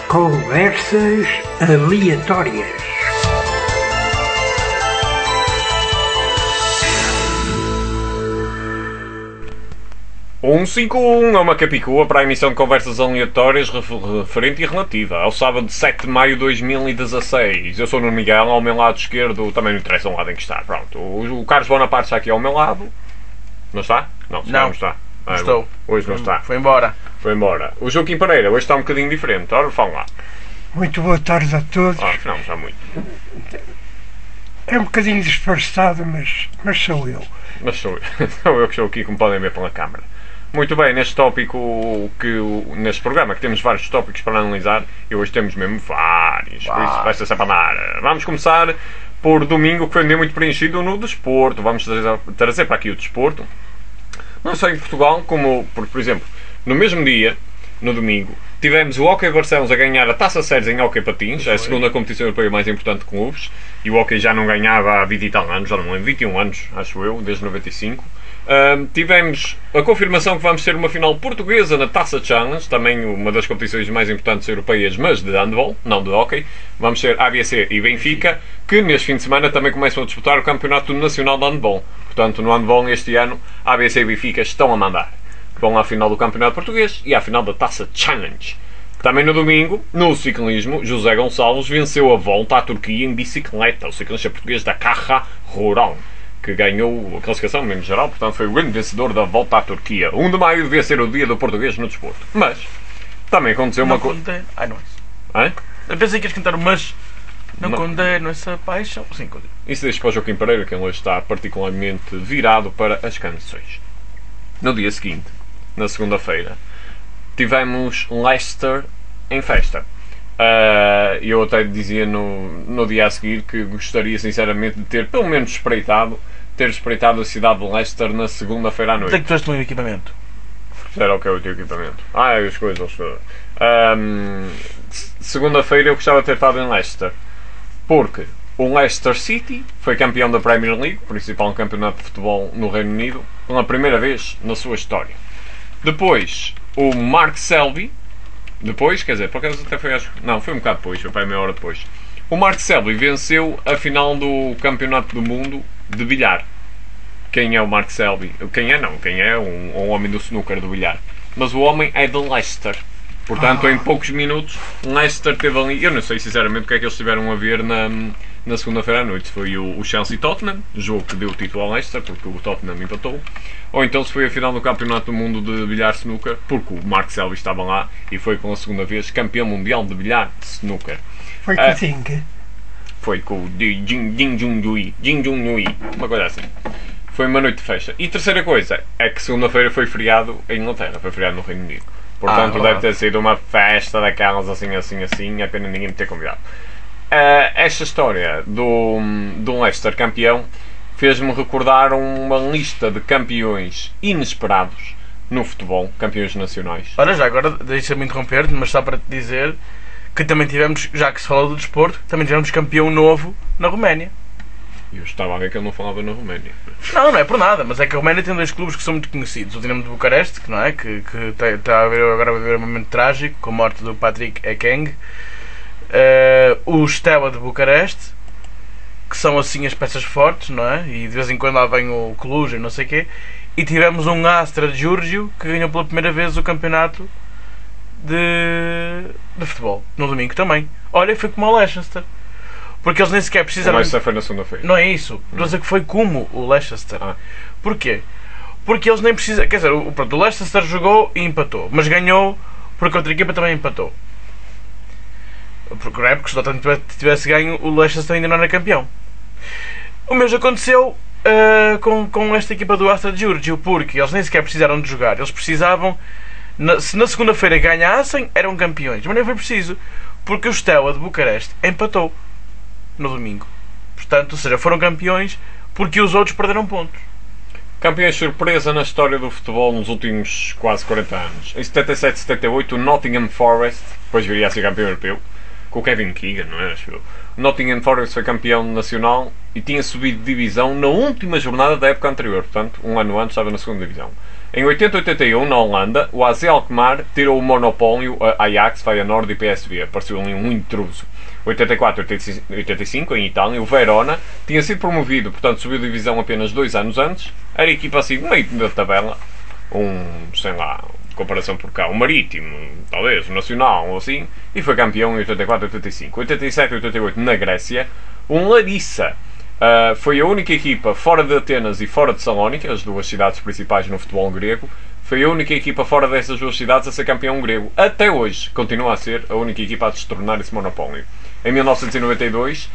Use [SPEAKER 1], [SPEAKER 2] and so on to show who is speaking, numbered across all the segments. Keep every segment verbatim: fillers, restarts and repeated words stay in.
[SPEAKER 1] Conversas aleatórias.
[SPEAKER 2] cento e cinquenta e um é uma capicua para a emissão de conversas aleatórias referente e relativa ao sábado de sete de maio de dois mil e dezasseis. Eu sou o Nuno Miguel, ao meu lado esquerdo também não interessa o lado em que está. Pronto, o, o Carlos Bonaparte está aqui ao meu lado. Não está? Não, se não, não está.
[SPEAKER 3] Não ah, estou.
[SPEAKER 2] Hoje não está.
[SPEAKER 3] Foi embora.
[SPEAKER 2] Foi embora. O Joaquim Pereira hoje está um bocadinho diferente. Ora, fala lá.
[SPEAKER 1] Muito boa tarde a todos.
[SPEAKER 2] Ah, não, está muito.
[SPEAKER 1] É um bocadinho disfarçado, mas, mas sou eu.
[SPEAKER 2] Mas sou eu. Sou eu que estou aqui, como podem ver pela câmara. Muito bem, neste tópico, que, neste programa, que temos vários tópicos para analisar, e hoje temos mesmo vários, por isso vai ser sempre a andar. Vamos começar por domingo, que foi um dia muito preenchido no desporto. Vamos trazer, trazer para aqui o desporto. Não só em Portugal, como, por, por exemplo, no mesmo dia, no domingo, tivemos o Hockey Barcelos a ganhar a Taça Séries em Hockey Patins, a segunda competição europeia mais importante de clubes, e o Hockey já não ganhava há vinte e tal anos, já não lembro, vinte e um anos, acho eu, desde noventa e cinco. Uh, tivemos a confirmação que vamos ter uma final portuguesa na Taça Challenge, também uma das competições mais importantes europeias, mas de handball, não de hockey. Vamos ter A B C e Benfica, que neste fim de semana também começam a disputar o Campeonato Nacional de Handball. Portanto, no handball este ano, A B C e Benfica estão a mandar. Vão à final do Campeonato Português e à final da Taça Challenge. Também no domingo, no ciclismo, José Gonçalves venceu a volta à Turquia em bicicleta, o ciclista português da Caja Rural, que ganhou a classificação mesmo geral, portanto foi o grande vencedor da volta à Turquia. um de maio devia ser o dia do português no desporto. Mas também aconteceu
[SPEAKER 3] não
[SPEAKER 2] uma coisa.
[SPEAKER 3] Conde... Ai, não é isso.
[SPEAKER 2] Hã?
[SPEAKER 3] Eu pensei que ias cantar o mas. Não, não condeno essa paixão. Sim, condeno.
[SPEAKER 2] Isso deixa para o Joaquim Pereira, que ele hoje está particularmente virado para as canções. No dia seguinte, na segunda-feira, tivemos Leicester em festa. Uh, eu até dizia no, no dia a seguir que gostaria sinceramente de ter pelo menos espreitado ter espreitado a cidade de Leicester na segunda-feira à noite.
[SPEAKER 3] Onde é que tu és o meu equipamento?
[SPEAKER 2] Era o que é o teu equipamento? Ah, é as coisas. Um, segunda-feira eu gostava de ter estado em Leicester, porque o Leicester City foi campeão da Premier League, principal campeonato de futebol no Reino Unido, pela primeira vez na sua história. Depois, o Mark Selby, depois, quer dizer, por acaso até foi, acho, não, foi um bocado depois, foi para meia hora depois. O Mark Selby venceu a final do Campeonato do Mundo de bilhar. Quem é o Mark Selby? Quem é não, quem é um, um homem do snooker do bilhar. Mas o homem é de Leicester. Portanto, ah. em poucos minutos, Leicester teve ali. Eu não sei sinceramente o que é que eles tiveram a ver na, na segunda-feira à noite. Se foi o, o Chelsea-Tottenham, jogo que deu o título ao Leicester, porque o Tottenham empatou. Ou então se foi a final do Campeonato do Mundo de bilhar snooker, porque o Mark Selby estava lá e foi pela segunda vez campeão mundial de bilhar snooker.
[SPEAKER 1] Foi com o Ding.
[SPEAKER 2] Foi com o Jin Jun-Jui, Jin Jun-Jui, uma coisa assim. Foi uma noite de festa. E terceira coisa, é que segunda-feira foi feriado em Inglaterra, foi feriado no Reino Unido. Portanto, ah, deve ter sido uma festa daquelas assim, assim, assim, a pena ninguém me ter convidado. Uh, esta história do, do Leicester campeão fez-me recordar uma lista de campeões inesperados no futebol, campeões nacionais.
[SPEAKER 3] Olha, já agora deixa-me interromper-te, mas só para te dizer que também tivemos, já que se falou do desporto, também tivemos campeão novo na Roménia.
[SPEAKER 2] Eu estava a ver que ele não falava na Roménia.
[SPEAKER 3] Não, não é por nada, mas é que a Roménia tem dois clubes que são muito conhecidos. O Dinamo de Bucareste, que não é, que, que está a ver, agora a viver um momento trágico, com a morte do Patrick Ekeng. Uh, o Steaua de Bucareste, que são assim as peças fortes, não é? E de vez em quando lá vem o Cluj e não sei o quê. E tivemos um Astra de Giurgio, que ganhou pela primeira vez o campeonato de, de futebol, no domingo também. Olha, foi como o Leicester. Porque eles nem sequer precisaram...
[SPEAKER 2] O Leicester foi na segunda-feira.
[SPEAKER 3] Não é isso. Estou a dizer que foi como o Leicester. Ah. Porquê? Porque eles nem precisam... Quer dizer, o, pronto, o Leicester jogou e empatou. Mas ganhou porque a outra equipa também empatou. Porque não é porque se o Tottenham tivesse ganho, o Leicester ainda não era campeão. O mesmo aconteceu uh, com, com esta equipa do Astra de Giurgio, porque eles nem sequer precisaram de jogar. Eles precisavam... Na, se na segunda-feira ganhassem, eram campeões. Mas nem foi preciso. Porque o Steaua de Bucareste empatou no domingo. Portanto, ou seja, foram campeões porque os outros perderam pontos.
[SPEAKER 2] Campeões surpresa na história do futebol nos últimos quase quarenta anos. Em setenta e sete setenta e oito, o Nottingham Forest, depois viria a ser campeão europeu, com o Kevin Keegan, não é? O Nottingham Forest foi campeão nacional e tinha subido de divisão na última jornada da época anterior. Portanto, um ano antes estava na segunda divisão. Em oitenta oitenta e um, na Holanda, o A Z Alkmaar tirou o monopólio a Ajax, Feyenoord e P S V. Apareceu ali um intruso. oitenta e quatro oitenta e cinco, em Itália, o Verona tinha sido promovido, portanto subiu de divisão apenas dois anos antes. Era a equipa assim, no meio da tabela. Um, sei lá, comparação por cá, o Marítimo, talvez, o Nacional ou assim. E foi campeão em oitenta e quatro oitenta e cinco. oitenta e sete oitenta e oito, na Grécia, um Larissa. Uh, foi a única equipa fora de Atenas e fora de Salónica, as duas cidades principais no futebol grego. Foi a única equipa fora dessas duas cidades a ser campeão grego. Até hoje continua a ser a única equipa a destornar esse monopólio. Em mil novecentos e noventa e dois,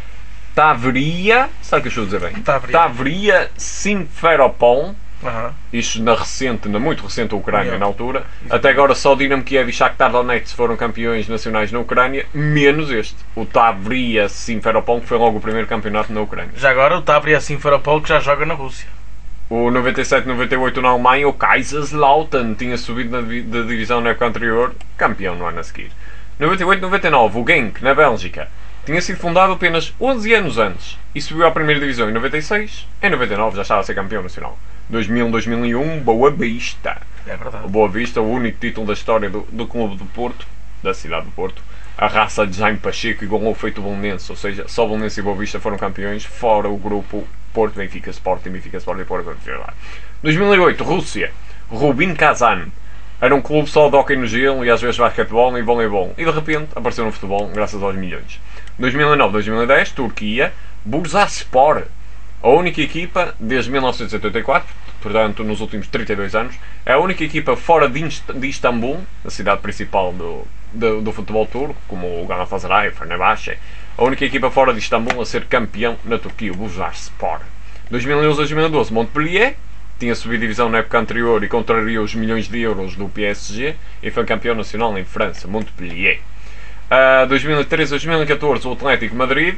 [SPEAKER 2] Tavria, sabe o que eu estou a dizer bem?
[SPEAKER 3] Tavria,
[SPEAKER 2] Tavria Simferopol.
[SPEAKER 3] Uhum.
[SPEAKER 2] Isto na recente, na muito recente Ucrânia,
[SPEAKER 3] Yeah.
[SPEAKER 2] na altura. Até agora só o Dinamo Kiev e Shakhtar Donetsk foram campeões nacionais na Ucrânia, menos este. O Tavria Simferopol, que foi logo o primeiro campeonato na Ucrânia.
[SPEAKER 3] Já agora o Tavria Simferopol, que já joga na Rússia.
[SPEAKER 2] O noventa e sete noventa e oito na Alemanha, o Kaiserslautern tinha subido da divisão na época anterior, campeão no ano a seguir. noventa e oito noventa e nove, o Genk, na Bélgica, tinha sido fundado apenas onze anos antes e subiu à primeira divisão em noventa e seis. Em noventa e nove já estava a ser campeão nacional. dois mil dois mil e um, Boa Vista.
[SPEAKER 3] É verdade.
[SPEAKER 2] O Boa Vista, o único título da história do, do Clube do Porto, da cidade do Porto. A raça de Jaime Pacheco igualou o feito Bolonense, ou seja, só Bolonense e Boa Vista foram campeões, fora o grupo Porto, Benfica, Sporting, Benfica, Sporting e Porto. dois mil e oito, Rússia. Rubin Kazan. Era um clube só de hóquei no gelo e às vezes basquetebol e voleibol. E de repente apareceu no futebol graças aos milhões. dois mil e nove dois mil e dez, Turquia. Bursaspor. A única equipa, desde mil novecentos e oitenta e quatro, portanto nos últimos trinta e dois anos, é a única equipa fora de, Inst de Istambul, a cidade principal do, do, do futebol turco, como o Galatasaray, o Fenerbahçe, a única equipa fora de Istambul a ser campeão na Turquia, o Bursaspor. dois mil e onze dois mil e doze, Montpellier, tinha subido divisão na época anterior e contrariou os milhões de euros do P S G e foi campeão nacional em França, Montpellier. Uh, dois mil e treze dois mil e catorze, o Atlético Madrid,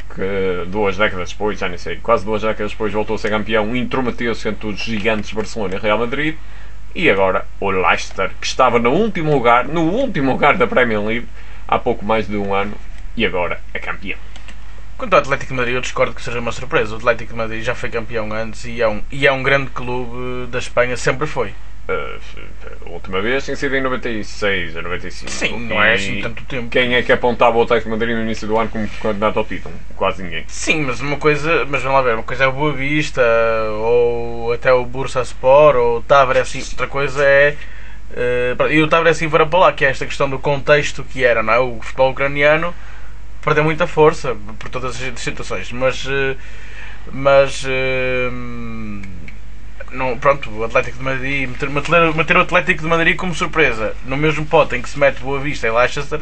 [SPEAKER 2] que duas décadas depois, já nem sei, quase duas décadas depois voltou a ser campeão, intrometeu-se entre os gigantes Barcelona e Real Madrid. E agora o Leicester, que estava no último lugar, no último lugar da Premier League há pouco mais de um ano, e agora é campeão.
[SPEAKER 3] Quanto ao Atlético de Madrid, eu discordo que seja uma surpresa. O Atlético de Madrid já foi campeão antes e é um, e é um grande clube da Espanha, sempre foi.
[SPEAKER 2] Uh, a última vez tem sido em noventa e seis a noventa e cinco.
[SPEAKER 3] Sim, não é assim tanto tempo.
[SPEAKER 2] Quem é que apontava o Atlético de Madrid no início do ano como candidato ao título? Quase ninguém.
[SPEAKER 3] Sim, mas uma coisa, mas vamos lá ver, uma coisa é o Boa Vista, ou até o Bursaspor, ou o Tavria, assim, outra coisa é... Uh, e o Tavria assim para lá, que é esta questão do contexto que era, não é? O futebol ucraniano perdeu muita força por todas as situações, mas... Uh, mas... Uh, Não, pronto, o Atlético de Madrid, meter, meter, meter o Atlético de Madrid como surpresa no mesmo pote em que se mete Boa Vista e Leicester.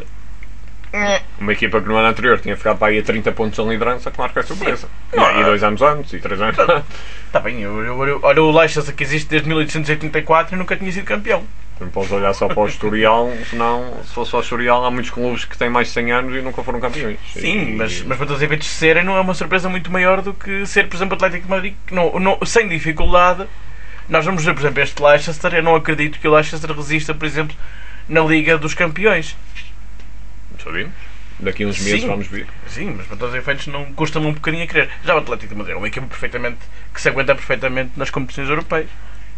[SPEAKER 2] Uma equipa que no ano anterior tinha ficado para aí a trinta pontos na liderança, claro que é surpresa.
[SPEAKER 3] Sim.
[SPEAKER 2] E, e dois anos antes, e três anos antes.
[SPEAKER 3] Está bem, eu, eu, eu, olha o Leicester que existe desde mil oitocentos e oitenta e quatro e nunca tinha sido campeão.
[SPEAKER 2] Não podes olhar só para o historial, senão, se fosse só o historial, há muitos clubes que têm mais de cem anos e nunca foram campeões.
[SPEAKER 3] Sim,
[SPEAKER 2] e,
[SPEAKER 3] mas, mas para todos os efeitos serem, não é uma surpresa muito maior do que ser, por exemplo, o Atlético de Madrid, que não, não, sem dificuldade. Nós vamos ver, por exemplo, este Leicester. Eu não acredito que o Leicester resista, por exemplo, na Liga dos Campeões.
[SPEAKER 2] Sabemos. Daqui a uns meses
[SPEAKER 3] Sim.
[SPEAKER 2] vamos ver.
[SPEAKER 3] Sim, mas para todos os efeitos não custa-me um bocadinho a crer. Já o Atlético de Madrid é uma equipa perfeitamente, que se aguenta perfeitamente nas competições europeias.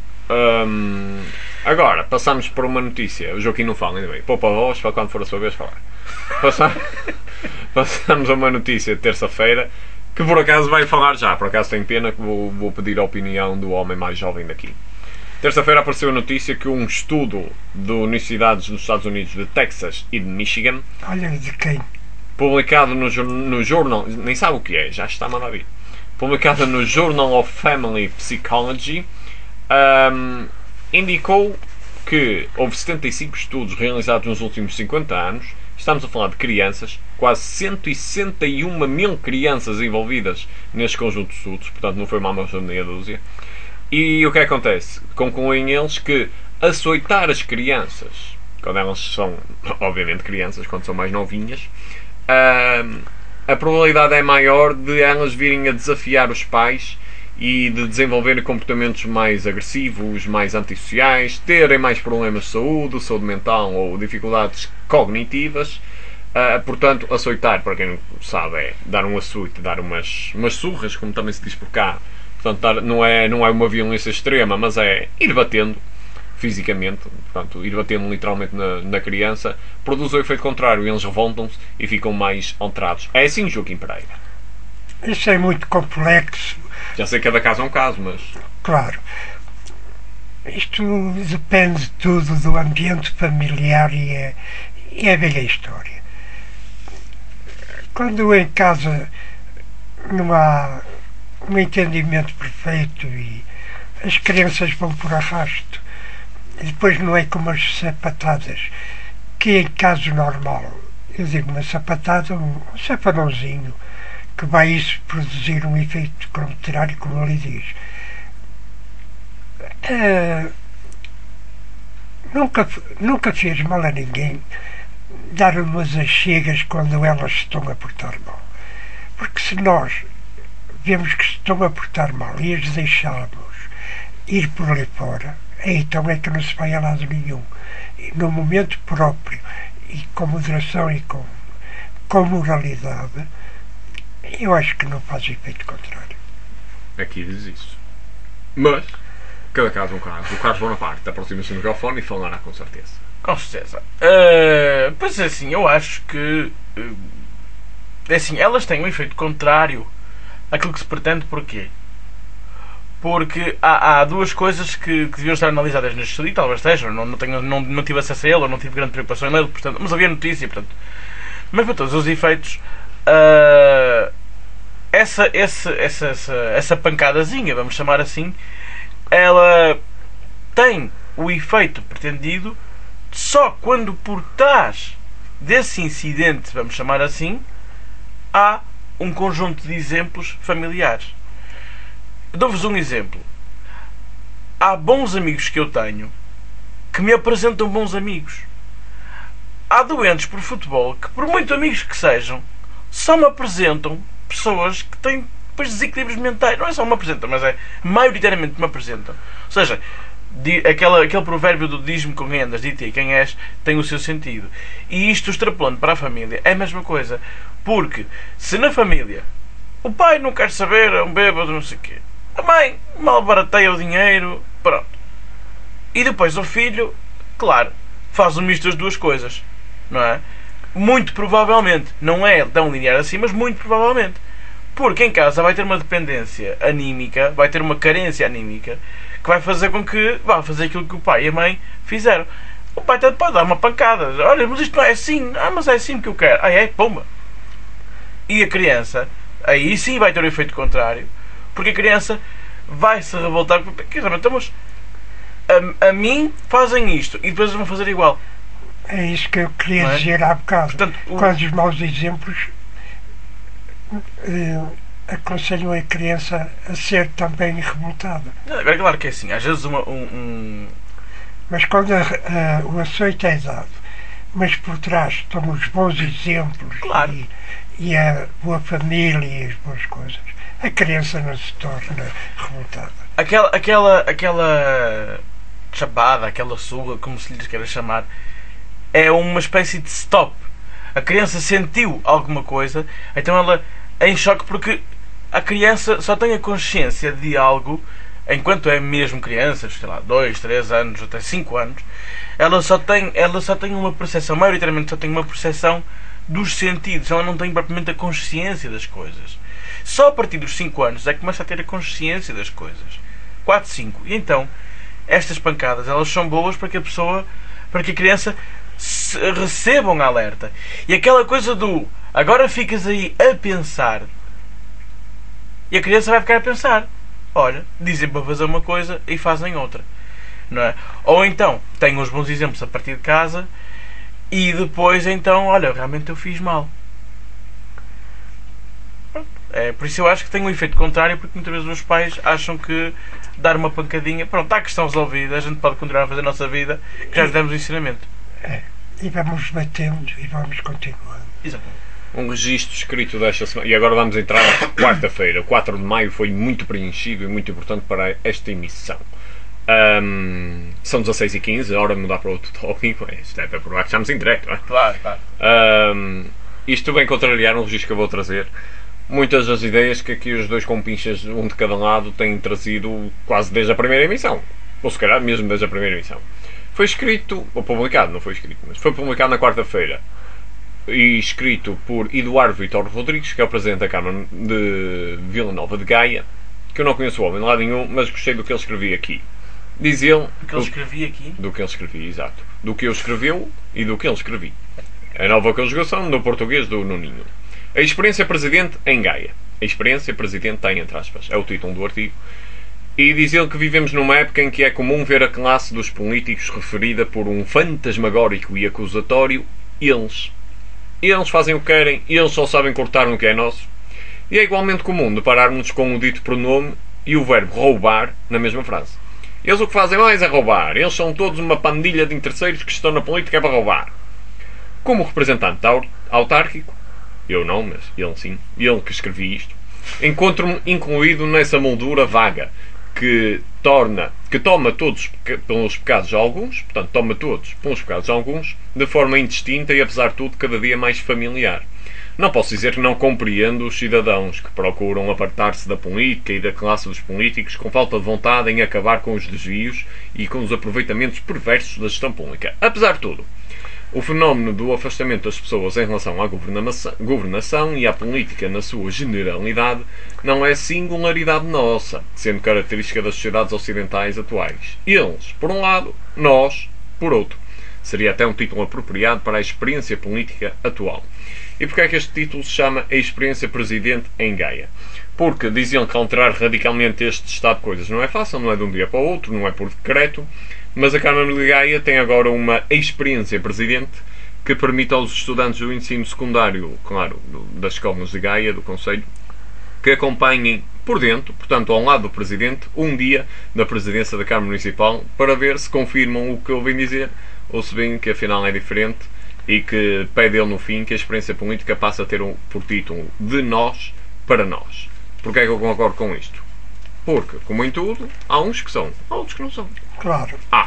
[SPEAKER 2] Hum, agora, passamos por uma notícia. O Joaquim não fala, ainda bem. Poupa a voz para quando for a sua vez falar. Passamos, passamos a uma notícia de terça-feira que por acaso vai falar já. Por acaso tenho pena que vou, vou pedir a opinião do homem mais jovem daqui. Terça-feira apareceu a notícia que um estudo de universidades nos Estados Unidos de Texas e de Michigan,
[SPEAKER 1] Olha de quem?
[SPEAKER 2] publicado no, no Journal, nem sabe o que é, já está a mandar vir, publicado no Journal of Family Psychology, um, indicou que houve setenta e cinco estudos realizados nos últimos cinquenta anos. Estamos a falar de crianças, quase cento e sessenta e uma mil crianças envolvidas neste conjunto de estudos, portanto não foi uma amostra de meia dúzia. E o que acontece? Concluem eles que açoitar as crianças, quando elas são, obviamente, crianças, quando são mais novinhas, a probabilidade é maior de elas virem a desafiar os pais e de desenvolverem comportamentos mais agressivos, mais antissociais, terem mais problemas de saúde, saúde mental ou dificuldades cognitivas. Uh, portanto, açoitar, para quem não sabe, é dar um açoite, dar umas, umas surras, como também se diz por cá. Portanto, dar, não, é, não é uma violência extrema, mas é ir batendo. fisicamente, portanto, ir batendo literalmente na, na criança, produz o efeito contrário, eles revoltam-se e ficam mais alterados. É assim, Joaquim Pereira?
[SPEAKER 1] Isso é muito complexo.
[SPEAKER 2] Já sei que cada caso é um caso, mas...
[SPEAKER 1] Claro. Isto depende tudo do ambiente familiar e é, e é a velha história. Quando em casa não há um entendimento perfeito e as crianças vão por arrasto, e depois não é como as sapatadas, que em caso normal, eu digo uma sapatada, um safanãozinho, que vai isso produzir um efeito contrário, como ele diz. Uh, nunca, nunca fez mal a ninguém dar umas achegas quando elas estão a portar mal. Porque se nós vemos que estão a portar mal e as deixarmos ir por ali fora, então é que não se vai a lado nenhum. E no momento próprio, e com moderação e com, com moralidade, eu acho que não faz efeito contrário.
[SPEAKER 2] Aqui diz isso. Mas, cada caso é um caso. O Carlos Bonaparte aproxima-se do microfone e falará com certeza.
[SPEAKER 3] Com certeza. Uh, pois é, assim, eu acho que... Uh, é assim, elas têm um efeito contrário àquilo que se pretende. Porquê? Porque há, há duas coisas que, que deviam estar analisadas neste estudo, e talvez estejam. Não, não, tenho, não, não tive acesso a ele, ou não tive grande preocupação em ler, portanto, mas havia notícia, portanto. Mas para todos os efeitos... Uh, essa, essa, essa, essa, essa pancadazinha, vamos chamar assim, ela tem o efeito pretendido só quando por trás desse incidente, vamos chamar assim, há um conjunto de exemplos familiares. Dou-vos um exemplo. Há bons amigos que eu tenho que me apresentam bons amigos. Há doentes por futebol que, por muito amigos que sejam, só me apresentam pessoas que têm depois desequilíbrios mentais. Não é só me apresentam, mas é maioritariamente me apresentam. Ou seja, aquela, aquele provérbio do diz-me com quem andas, de-te quem és, tem o seu sentido. E isto, extrapolando para a família, é a mesma coisa. Porque se na família o pai não quer saber, é um bêbado, não sei o quê, a mãe mal barateia o dinheiro, pronto. E depois o filho, claro, faz um misto das duas coisas, não é? Muito provavelmente, não é tão linear assim, mas muito provavelmente. Porque em casa vai ter uma dependência anímica, vai ter uma carência anímica, que vai fazer com que vá fazer aquilo que o pai e a mãe fizeram. O pai até pode dar uma pancada. Olha, mas isto não é assim. Ah, mas é assim que eu quero. Ah, é? Pumba. E a criança, aí sim vai ter o efeito contrário, porque a criança vai se revoltar. Mas a, a mim fazem isto e depois vão fazer igual.
[SPEAKER 1] É isso que eu queria é? dizer há bocado. Portanto, o... Quando os maus exemplos eh, aconselham a criança a ser também revoltada.
[SPEAKER 3] É claro que é assim. Às vezes uma, um, um...
[SPEAKER 1] Mas quando a, a, o açoite é dado, mas por trás estão os bons exemplos,
[SPEAKER 3] claro,
[SPEAKER 1] e, e a boa família e as boas coisas, a criança não se torna revoltada.
[SPEAKER 3] Aquela, aquela, aquela chapada, aquela surra, como se lhes queira chamar, é uma espécie de stop. A criança sentiu alguma coisa, então ela é em choque, porque a criança só tem a consciência de algo, enquanto é mesmo criança, sei lá, dois, três anos, até cinco anos, ela só tem, ela só tem uma percepção, maioritariamente só tem uma percepção dos sentidos, ela não tem propriamente a consciência das coisas. Só a partir dos cinco anos é que começa a ter a consciência das coisas. quatro, cinco. E então, estas pancadas, elas são boas para que a pessoa, para que a criança receba um alerta. E aquela coisa do agora ficas aí a pensar, e a criança vai ficar a pensar. Olha, dizem para fazer uma coisa e fazem outra, não é? Ou então, tem uns bons exemplos a partir de casa e depois então, olha, realmente eu fiz mal. É, por isso eu acho que tem um efeito contrário, porque muitas vezes os pais acham que dar uma pancadinha, pronto, está a questão resolvida, a gente pode continuar a fazer a nossa vida, que já lhe demos o ensinamento.
[SPEAKER 1] É, e vamos batendo e vamos continuando.
[SPEAKER 3] Exatamente.
[SPEAKER 2] Um registro escrito desta semana, e agora vamos entrar na quarta-feira. quatro de maio foi muito preenchido e muito importante para esta emissão. Um, são dezasseis e quinze, a hora de mudar para outro tópico. Isto é para provar que estamos em direto, não é?
[SPEAKER 3] Claro, claro.
[SPEAKER 2] Um, isto vem contrariar um registro que eu vou trazer. Muitas das ideias que aqui os dois compinchas, um de cada lado, têm trazido quase desde a primeira emissão. ou se calhar mesmo desde a primeira emissão. Foi escrito, ou publicado, não foi escrito, mas foi publicado na quarta-feira e escrito por Eduardo Vitor Rodrigues, que é o Presidente da Câmara de Vila Nova de Gaia, que eu não conheço o homem de lado nenhum, mas gostei do que ele escrevia aqui. Diz ele...
[SPEAKER 3] Do que ele escrevia aqui?
[SPEAKER 2] Do que ele escrevia, exato. Do que eu escreveu e do que ele escrevi. A nova conjugação do português do Nuninho. A experiência Presidente em Gaia. A experiência Presidente tem entre aspas. É o título do artigo. E diz ele que vivemos numa época em que é comum ver a classe dos políticos referida por um fantasmagórico e acusatório eles. Eles fazem o que querem, eles só sabem cortar no que é nosso. E é igualmente comum depararmos com o dito pronome e o verbo roubar na mesma frase. Eles o que fazem mais é roubar. Eles são todos uma pandilha de interesseiros que estão na política para roubar. Como representante autárquico, eu não, mas ele sim, ele que escrevi isto, encontro-me incluído nessa moldura vaga que torna, que toma todos pelos pecados de alguns, portanto, toma todos pelos pecados de alguns, de forma indistinta e, apesar de tudo, cada dia mais familiar. Não posso dizer que não compreendo os cidadãos que procuram apartar-se da política e da classe dos políticos com falta de vontade em acabar com os desvios e com os aproveitamentos perversos da gestão pública. Apesar de tudo, o fenómeno do afastamento das pessoas em relação à governação e à política na sua generalidade não é singularidade nossa, sendo característica das sociedades ocidentais atuais. Eles, por um lado, nós, por outro. Seria até um título apropriado para a experiência política atual. E porquê é que este título se chama A Experiência Presidente em Gaia? Porque diziam que alterar radicalmente este estado de coisas não é fácil, não é de um dia para o outro, não é por decreto, mas a Câmara de Gaia tem agora uma experiência presidente que permite aos estudantes do ensino secundário, claro, das escolas de Gaia, do Conselho, que acompanhem por dentro, portanto ao lado do Presidente, um dia da presidência da Câmara Municipal para ver se confirmam o que ouvem dizer ou se veem que afinal é diferente e que pede ele no fim que a experiência política passa a ter um, por título de nós para nós. Porquê é que eu concordo com isto? Porque, como em tudo, há uns que são, há outros que não são.
[SPEAKER 1] Claro.
[SPEAKER 2] Ah.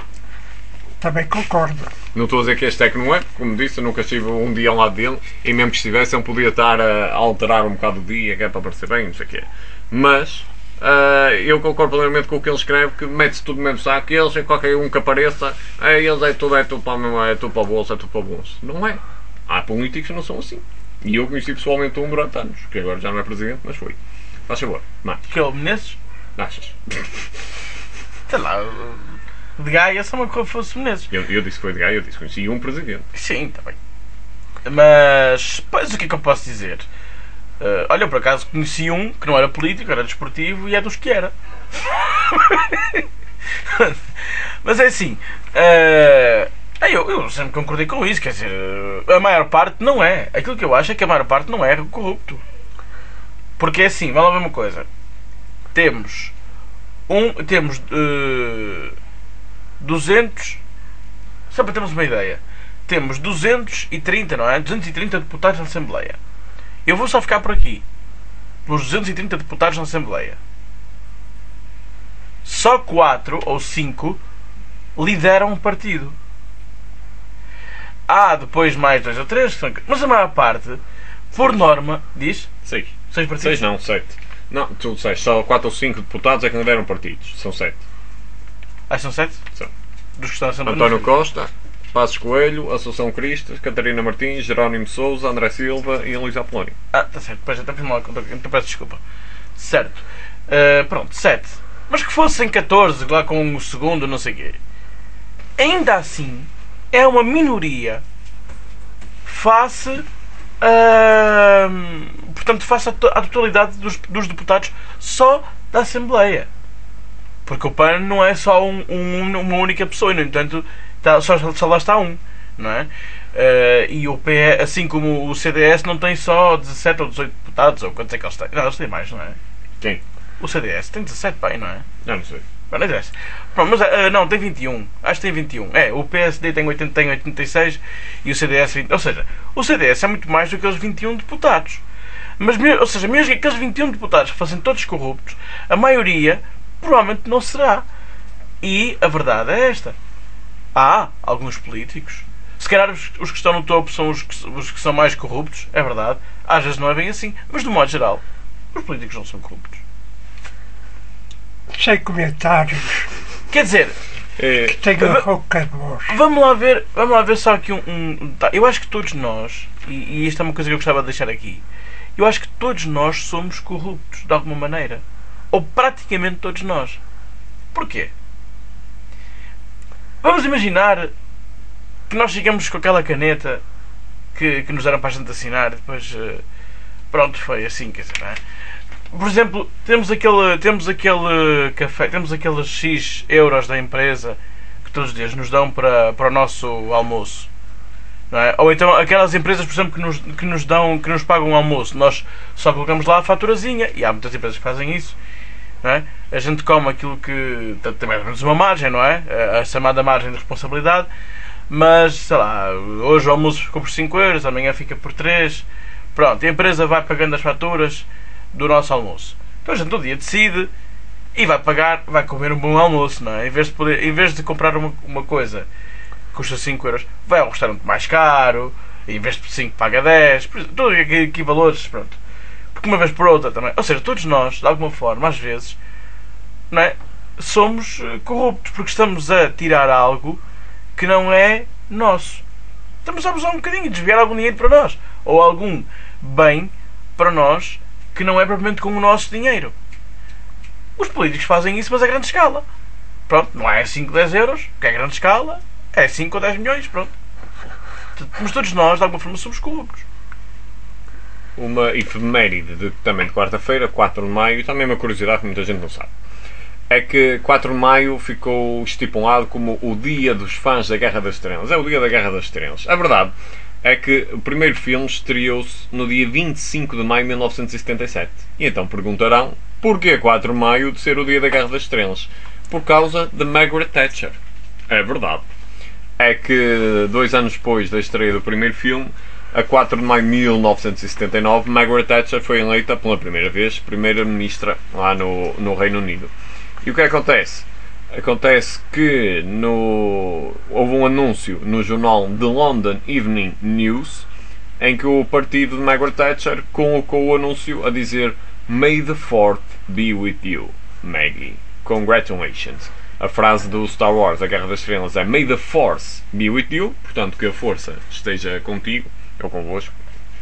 [SPEAKER 1] Também concordo.
[SPEAKER 2] Não estou a dizer que este é que não é, porque, como disse, eu nunca estive um dia ao lado dele e mesmo que estivesse, eu podia estar a alterar um bocado o dia, que é para parecer bem, não sei o quê. Mas, uh, eu concordo plenamente com o que ele escreve, que mete-se tudo no mesmo saco, e eles, qualquer um que apareça, é, eles é tudo, é tudo para o é tudo para o bolso, é tudo para o bolso. Não é. Há políticos que não são assim. E eu conheci pessoalmente um durante anos, que agora já não é presidente, mas foi. Faz favor, mais.
[SPEAKER 3] Que é o Menezes?
[SPEAKER 2] Achas?
[SPEAKER 3] Sei lá, de Gaia só uma coisa fosse Menezes.
[SPEAKER 2] Eu, eu disse que foi de Gaia, eu disse que conheci um presidente.
[SPEAKER 3] Sim, está bem. Mas, pois o que é que eu posso dizer? Uh, olha, eu por acaso conheci um que não era político, era desportivo e é dos que era. Mas é assim, uh, eu, eu sempre concordei com isso, quer dizer, a maior parte não é. Aquilo que eu acho é que a maior parte não é corrupto. Porque é assim, vamos lá ver uma coisa. Temos um, temos uh, duzentos, só para termos uma ideia, temos duzentos e trinta, não é? duzentos e trinta deputados na Assembleia. Eu vou só ficar por aqui, pelos duzentos e trinta deputados na Assembleia. Só quatro ou cinco lideram um partido. Há depois mais dois ou três, mas a maior parte, por norma, diz?
[SPEAKER 2] Seis.
[SPEAKER 3] Seis partidos?
[SPEAKER 2] Seis não, sete. Não, tu disseste, só quatro ou cinco deputados é que lideram partidos. São sete.
[SPEAKER 3] Ah, são sete?
[SPEAKER 2] São.
[SPEAKER 3] Dos que estão na Assembleia.
[SPEAKER 2] António Costa, Passos Coelho, Assunção Cristas, Catarina Martins, Jerónimo Sousa, André Silva e Luís Apolónio.
[SPEAKER 3] Ah, está certo. Pois, então, então peço desculpa. Certo. Uh, pronto, sete. Mas que fossem catorze, lá com o segundo, não sei o quê. Ainda assim, é uma minoria face... Uh, portanto, face à totalidade dos, dos deputados só da Assembleia. Porque o P A N não é só um, um, uma única pessoa e, no entanto, tá, só, só lá está um. Não é? Uh, e o P E, assim como o C D S, não tem só dezassete ou dezoito deputados, ou quantos é que eles têm? Não, eles têm mais, não é?
[SPEAKER 2] Quem?
[SPEAKER 3] O C D S tem dezassete, bem, não é?
[SPEAKER 2] Não, não sei.
[SPEAKER 3] Não, não interessa. Pronto, mas uh, não, tem vinte e um. Acho que tem vinte e um. É, o P S D tem, oitenta, tem oitenta e seis e o C D S vinte. Ou seja, o C D S é muito mais do que os vinte e um deputados. Mas, ou seja, mesmo que aqueles vinte e um deputados que fossem todos corruptos, a maioria provavelmente não será. E a verdade é esta. Há alguns políticos, se calhar os, os que estão no topo são os que, os que são mais corruptos, é verdade. Às vezes não é bem assim, mas de modo geral, os políticos não são corruptos.
[SPEAKER 1] Sem comentários,
[SPEAKER 3] Quer dizer,
[SPEAKER 2] É,
[SPEAKER 1] Tenho a boca de voz.
[SPEAKER 3] vamos lá ver, vamos lá ver só aqui um, um tá, eu acho que todos nós, e, e isto é uma coisa que eu gostava de deixar aqui, eu acho que todos nós somos corruptos de alguma maneira, ou praticamente todos nós. Porquê? Vamos imaginar que nós chegamos com aquela caneta que, que nos deram para a gente assinar, depois uh, pronto, foi assim, quer dizer, não é? Por exemplo, temos aquele, temos aquele café, temos aqueles X euros da empresa que todos os dias nos dão para, para o nosso almoço, não é? Ou então aquelas empresas, por exemplo, que nos, que nos dão, que nos pagam um almoço, nós só colocamos lá a faturazinha, e há muitas empresas que fazem isso, não é? A gente come aquilo que também temos uma margem, não é? A chamada margem de responsabilidade, mas sei lá, hoje o almoço ficou por cinco euros, amanhã fica por três, pronto, a empresa vai pagando as faturas do nosso almoço. Então a gente um dia decide e vai pagar, vai comer um bom almoço, não é? Em vez de, poder, em vez de comprar uma, uma coisa que custa cinco euros, vai a um restaurante mais caro, e em vez de cinco paga dez, tudo aqui, aqui valores, pronto. Porque uma vez por outra também. Ou seja, todos nós, de alguma forma, às vezes, não é? Somos corruptos, porque estamos a tirar algo que não é nosso. Estamos a abusar um bocadinho, desviar algum dinheiro para nós, ou algum bem para nós que não é propriamente com o nosso dinheiro. Os políticos fazem isso, mas a grande escala. Pronto, não é cinco, dez euros, que é grande escala, é cinco ou dez milhões, pronto. Mas todos nós, de alguma forma, somos corruptos.
[SPEAKER 2] uma efeméride de, também de quarta-feira, quatro de maio, também uma curiosidade que muita gente não sabe. É que quatro de maio ficou estipulado como o dia dos fãs da Guerra das Estrelas. É o dia da Guerra das Estrelas. A verdade é que o primeiro filme estreou-se no dia vinte e cinco de maio de mil novecentos e setenta e sete. E então perguntarão, porquê quatro de maio de ser o dia da Guerra das Estrelas? Por causa de Margaret Thatcher. É verdade. É que dois anos depois da estreia do primeiro filme, a quatro de maio de mil novecentos e setenta e nove, Margaret Thatcher foi eleita pela primeira vez primeira-ministra lá no, no Reino Unido. E o que acontece? Acontece que no, houve um anúncio no jornal The London Evening News em que o partido de Margaret Thatcher colocou o anúncio a dizer May the fourth be with you, Maggie. Congratulations. A frase do Star Wars, a Guerra das Estrelas, é May the Force be with you, portanto que a força esteja contigo, ou convosco.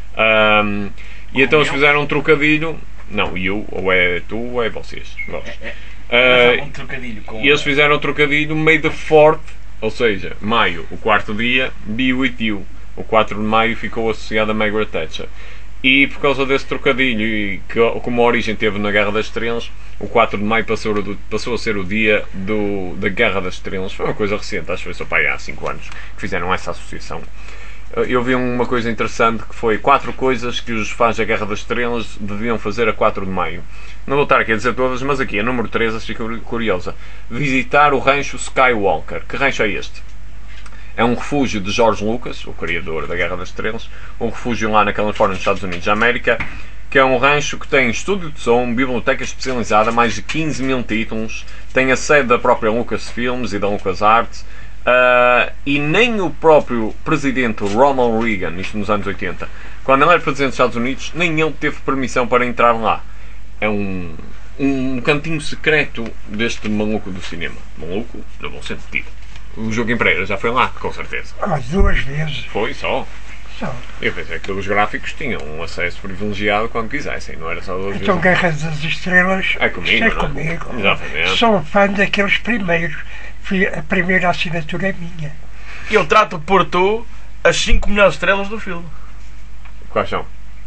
[SPEAKER 2] Um, e então eles fizeram um trocadilho, não, you, ou é tu, ou é vocês. Vós. Uh,
[SPEAKER 3] um trocadilho com
[SPEAKER 2] e eles fizeram um trocadilho May the fourth, ou seja, maio, o quarto dia, be with you. O quatro de maio ficou associado a Margaret Thatcher. E por causa desse trocadilho, e que, como a origem teve na Guerra das Estrelas, o quatro de maio passou, passou a ser o dia do, da Guerra das Estrelas. Foi uma coisa recente, acho que foi só para aí há cinco anos que fizeram essa associação. Eu vi uma coisa interessante que foi quatro coisas que os fãs da Guerra das Estrelas deviam fazer a quatro de maio. Não vou estar aqui a dizer todas, mas aqui a número três, acho curiosa. Visitar o rancho Skywalker. Que rancho é este? É um refúgio de George Lucas, o criador da Guerra das Estrelas, um refúgio lá na Califórnia, nos Estados Unidos da América, que é um rancho que tem estúdio de som, biblioteca especializada, mais de quinze mil títulos, tem a sede da própria Lucasfilms e da LucasArts, uh, e nem o próprio presidente Ronald Reagan, isto nos anos oitenta, quando ele era presidente dos Estados Unidos, nem ele teve permissão para entrar lá. É um, um cantinho secreto deste maluco do cinema. Maluco, no bom sentido. O Joaquim Pereira já foi lá, com certeza.
[SPEAKER 1] Ah, duas vezes.
[SPEAKER 2] Foi só.
[SPEAKER 1] Só.
[SPEAKER 2] Eu pensei que os gráficos tinham um acesso privilegiado quando quisessem, não era só duas
[SPEAKER 1] Então,
[SPEAKER 2] vezes.
[SPEAKER 1] Guerra das Estrelas,
[SPEAKER 2] É comigo,
[SPEAKER 1] isto é
[SPEAKER 2] não é?
[SPEAKER 1] comigo.
[SPEAKER 2] Exatamente.
[SPEAKER 1] Sou fã daqueles primeiros. Fui- A primeira assinatura é minha.
[SPEAKER 3] Eu trato por tu as cinco melhores estrelas do filme.
[SPEAKER 2] Quais são?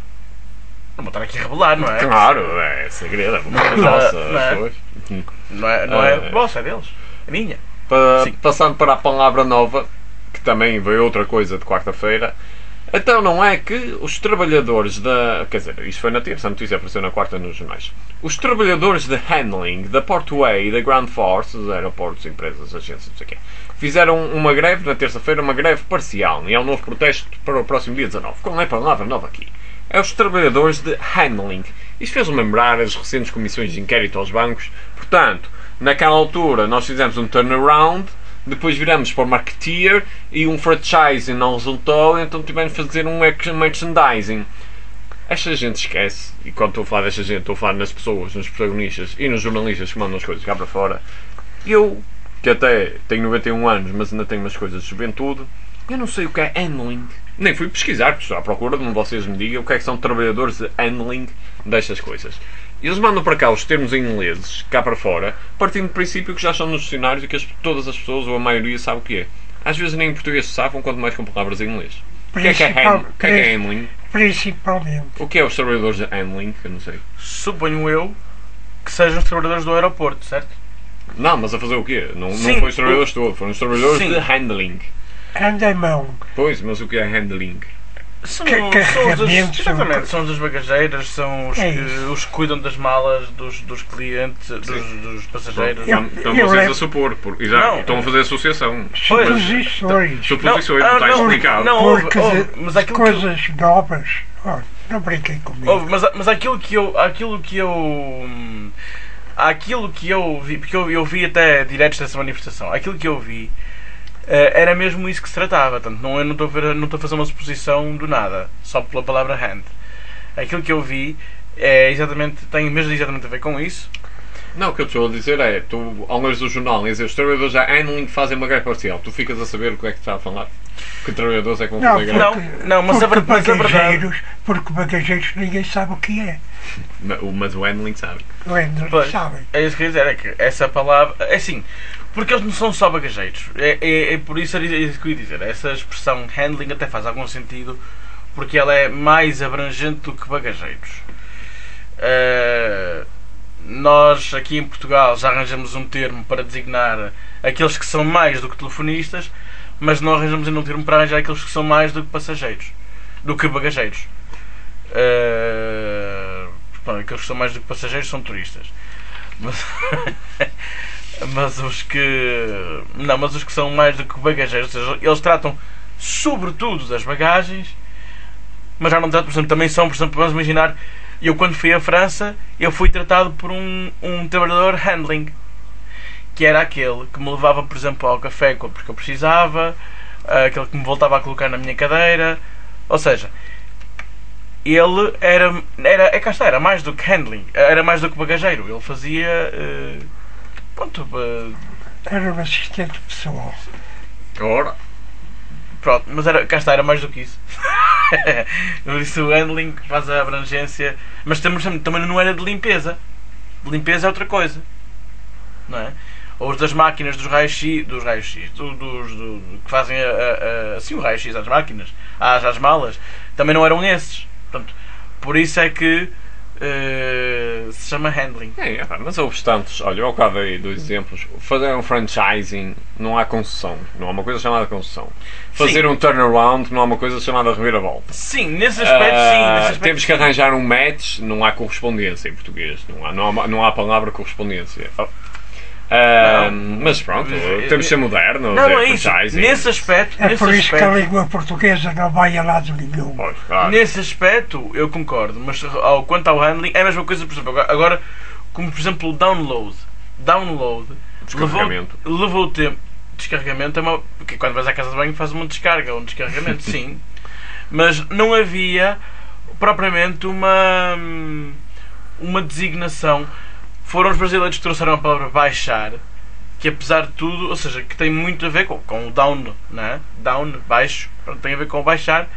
[SPEAKER 3] Não vou estar aqui a revelar, não é?
[SPEAKER 2] Claro, é segredo, é uma coisa
[SPEAKER 3] Não,
[SPEAKER 2] nossa.
[SPEAKER 3] não é.
[SPEAKER 2] Pois.
[SPEAKER 3] Não é, não é
[SPEAKER 2] Ah, é.
[SPEAKER 3] vossa, é deles. É minha.
[SPEAKER 2] Pa-
[SPEAKER 3] Sim.
[SPEAKER 2] Passando para a palavra nova, que também veio outra coisa de quarta-feira. Então não é que os trabalhadores da... Quer dizer, isto foi na terça, a notícia apareceu na quarta nos jornais. Os trabalhadores de handling, da Portway e da Ground Force, dos aeroportos, empresas, agências, não sei o quê, fizeram uma greve na terça-feira, uma greve parcial, e é um novo protesto para o próximo dia dezanove. Qual é a palavra nova aqui? É os trabalhadores de handling. Isto fez-me lembrar as recentes comissões de inquérito aos bancos. Portanto, naquela altura nós fizemos um turnaround, depois viramos para o marketeer e um franchising não resultou, então tivemos de fazer um merchandising. Esta gente esquece, e quando estou a falar desta gente, estou a falar nas pessoas, nos protagonistas e nos jornalistas que mandam as coisas cá para fora. Eu que até tem noventa e um anos, mas ainda tem umas coisas de juventude. Eu não sei o que é handling. Nem fui pesquisar, porque estou à procura de um de vocês me diga o que é que são trabalhadores de handling destas coisas. Eles mandam para cá os termos em ingleses, cá para fora, partindo do princípio que já estão nos dicionários e que as, todas as pessoas, ou a maioria, sabe o que é. Às vezes nem em português se sabem, quanto mais com palavras em inglês. O que é que é, hand, o que é, que é handling?
[SPEAKER 1] Principalmente.
[SPEAKER 2] O que é os trabalhadores de handling? Eu não sei.
[SPEAKER 3] Suponho eu que sejam os trabalhadores do aeroporto, certo?
[SPEAKER 2] Não, mas a fazer o quê? Não, não
[SPEAKER 3] Sim,
[SPEAKER 2] foi os trabalhadores
[SPEAKER 3] o...
[SPEAKER 2] todos, foram os trabalhadores
[SPEAKER 3] Sim.
[SPEAKER 2] de handling.
[SPEAKER 1] Anda em mão.
[SPEAKER 2] Pois, mas o que é handling?
[SPEAKER 3] São,
[SPEAKER 1] Que-
[SPEAKER 3] são, os dos,
[SPEAKER 1] carregamentos,
[SPEAKER 3] exatamente,
[SPEAKER 1] são-
[SPEAKER 3] são das bagageiras, são os,
[SPEAKER 1] É
[SPEAKER 3] que,
[SPEAKER 1] isso.
[SPEAKER 3] os que cuidam das malas dos, dos clientes, dos,
[SPEAKER 2] Sim.
[SPEAKER 3] dos passageiros.
[SPEAKER 1] Eu-
[SPEAKER 2] Estão
[SPEAKER 1] eu
[SPEAKER 2] vocês
[SPEAKER 1] levo-
[SPEAKER 2] a supor, porque, exato,
[SPEAKER 3] Não.
[SPEAKER 2] estão a fazer associação.
[SPEAKER 3] Pois.
[SPEAKER 1] Suposições.
[SPEAKER 2] Suposições,
[SPEAKER 3] Não,
[SPEAKER 2] não, está
[SPEAKER 3] ah, não,
[SPEAKER 2] explicado.
[SPEAKER 3] não. Ouve,
[SPEAKER 1] Porque
[SPEAKER 3] ouve,
[SPEAKER 1] de-
[SPEAKER 3] mas aquilo
[SPEAKER 1] coisas novas. Oh, não brinquem comigo.
[SPEAKER 3] Ouve, mas, mas aquilo que eu. Aquilo que eu. hum, Aquilo que eu vi. Porque eu, eu vi até diretos dessa manifestação. Aquilo que eu vi eh, era mesmo isso que se tratava. Portanto, não, eu não estou a ver- não estou a fazer uma suposição do nada, só pela palavra hand. Aquilo que eu vi é exatamente, tem mesmo exatamente a ver com isso.
[SPEAKER 2] Não, o que eu estou a dizer é, tu, ao ler do jornal e dizer os trabalhadores da handling fazem uma greve parcial, tu ficas a saber o que é que está a falar? Que trabalhadores é que vão
[SPEAKER 1] Não,
[SPEAKER 2] fazer greve?
[SPEAKER 3] Não, não, mas a
[SPEAKER 1] porque
[SPEAKER 3] ver- mas a verdade.
[SPEAKER 1] bagageiros, porque bagageiros ninguém sabe o que é.
[SPEAKER 2] Ma- o- Mas o handling sabe.
[SPEAKER 1] Não é? Não
[SPEAKER 3] Pois,
[SPEAKER 1] sabem.
[SPEAKER 3] é isso que eu ia dizer, é que essa palavra. É assim, porque eles não são só bagageiros. É, é, é por isso, é isso que eu ia dizer. Essa expressão handling até faz algum sentido, porque ela é mais abrangente do que bagageiros. Uh, nós aqui em Portugal já arranjamos um termo para designar aqueles que são mais do que telefonistas, mas não arranjamos ainda um termo para arranjar aqueles que são mais do que passageiros, do que bagageiros. Uh, bom, aqueles que são mais do que passageiros são turistas. Mas, mas os que não, mas os que são mais do que bagageiros, ou seja, eles tratam sobretudo das bagagens, mas já não tratam, por exemplo, também são, por exemplo, vamos imaginar, eu quando fui à França, eu fui tratado por um, um trabalhador handling, que era aquele que me levava, por exemplo, ao café porque eu precisava, aquele que me voltava a colocar na minha cadeira, ou seja, ele era, era, é cá está, era mais do que handling, era mais do que bagageiro, ele fazia, uh, pronto, uh,
[SPEAKER 1] Era um assistente pessoal.
[SPEAKER 2] Ora,
[SPEAKER 3] pronto, mas era, cá está, era mais do que isso. Por isso o handling faz a abrangência, mas também, também não era de limpeza, de limpeza é outra coisa, não é? Ou os das máquinas dos raios-x, dos raios-x, do, dos, do, do, que fazem a, a, a, assim o raio-x às máquinas, às, às malas, também não eram esses. Portanto, por isso é que uh, se chama handling.
[SPEAKER 2] é, é, pá, mas houve tantos, olha, eu acabo aí dois exemplos. Fazer um franchising não há concessão, não há uma coisa chamada concessão. Fazer
[SPEAKER 3] Sim.
[SPEAKER 2] um turnaround não há uma coisa chamada reviravolta.
[SPEAKER 3] Sim, nesse aspecto
[SPEAKER 2] Ah,
[SPEAKER 3] sim. Nesse aspecto,
[SPEAKER 2] temos que arranjar um match, não há correspondência em português, não há, não há, não há palavra correspondência. Oh. Ah,
[SPEAKER 3] Não.
[SPEAKER 2] mas pronto, temos de ser modernos.
[SPEAKER 3] Não, é isso.
[SPEAKER 2] franchising.
[SPEAKER 3] Nesse aspecto,
[SPEAKER 1] É
[SPEAKER 3] nesse
[SPEAKER 1] por isso que a
[SPEAKER 3] aspecto,
[SPEAKER 1] língua portuguesa não vai a lado nenhum.
[SPEAKER 2] Pois, claro.
[SPEAKER 3] nesse aspecto eu concordo, mas ao, quanto ao handling é a mesma coisa, por exemplo, agora, agora como por exemplo o download. Download levou,
[SPEAKER 2] Descarregamento.
[SPEAKER 3] levou tempo. Descarregamento é uma. Porque quando vais à casa de banho fazes uma descarga, um descarregamento, sim. Mas não havia propriamente uma. uma designação. Foram os brasileiros que trouxeram a palavra baixar, que apesar de tudo, ou seja, que tem muito a ver com, com o down, não é? Down, baixo, pronto, tem a ver com o baixar,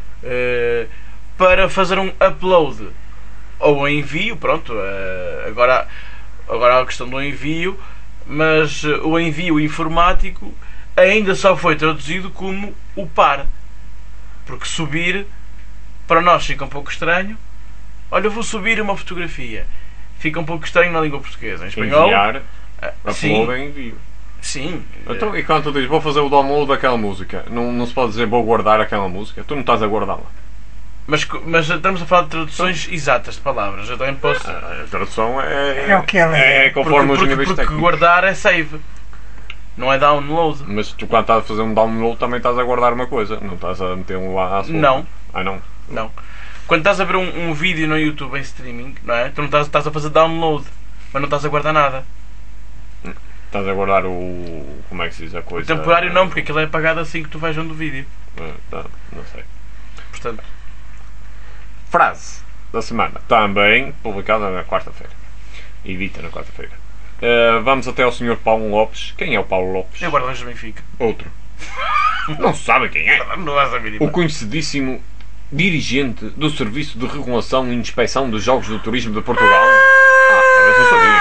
[SPEAKER 3] uh, para fazer um upload ou um envio, pronto, uh, agora, agora há a questão do envio, mas uh, o envio informático ainda só foi traduzido como o par, porque subir para nós fica um pouco estranho. Olha, eu vou subir uma fotografia. Fica um pouco estranho na língua portuguesa. Em espanhol,
[SPEAKER 2] Enviar,
[SPEAKER 3] ah,
[SPEAKER 2] upload
[SPEAKER 3] sim,
[SPEAKER 2] e envio.
[SPEAKER 3] sim.
[SPEAKER 2] Então, e quando tu dizes vou fazer o download daquela música, não, não se pode dizer vou guardar aquela música, tu não estás a guardá-la.
[SPEAKER 3] Mas, mas estamos a falar de traduções exatas de palavras. Eu também posso.
[SPEAKER 2] A tradução é,
[SPEAKER 1] É o que ela é.
[SPEAKER 2] é conforme
[SPEAKER 3] porque
[SPEAKER 2] os
[SPEAKER 3] porque,
[SPEAKER 2] níveis
[SPEAKER 3] porque
[SPEAKER 2] técnicos.
[SPEAKER 3] guardar é save, não é download.
[SPEAKER 2] Mas tu quando estás a fazer um download também estás a guardar uma coisa, não estás a meter um lá à solta.
[SPEAKER 3] Não.
[SPEAKER 2] Ah não?
[SPEAKER 3] Não. Quando estás a ver um, um vídeo no YouTube em streaming, não é? Tu não estás, estás a fazer download, mas não estás a guardar nada.
[SPEAKER 2] Estás a guardar o... como é que se diz a
[SPEAKER 3] O
[SPEAKER 2] coisa?
[SPEAKER 3] temporário não, porque aquilo é apagado assim que tu vais vendo o vídeo.
[SPEAKER 2] Ah, não, não sei.
[SPEAKER 3] Portanto,
[SPEAKER 2] Frase da semana, também publicada na quarta-feira. Edita na quarta-feira. Uh, vamos até ao senhor Paulo Lopes. Quem é o Paulo Lopes?
[SPEAKER 3] É o guarda-redes do Benfica.
[SPEAKER 2] Outro. Não se sabe quem é.
[SPEAKER 3] Não vais saber.
[SPEAKER 2] O conhecidíssimo dirigente do Serviço de Regulação e Inspeção dos Jogos do Turismo de Portugal. Ah, talvez não sabia.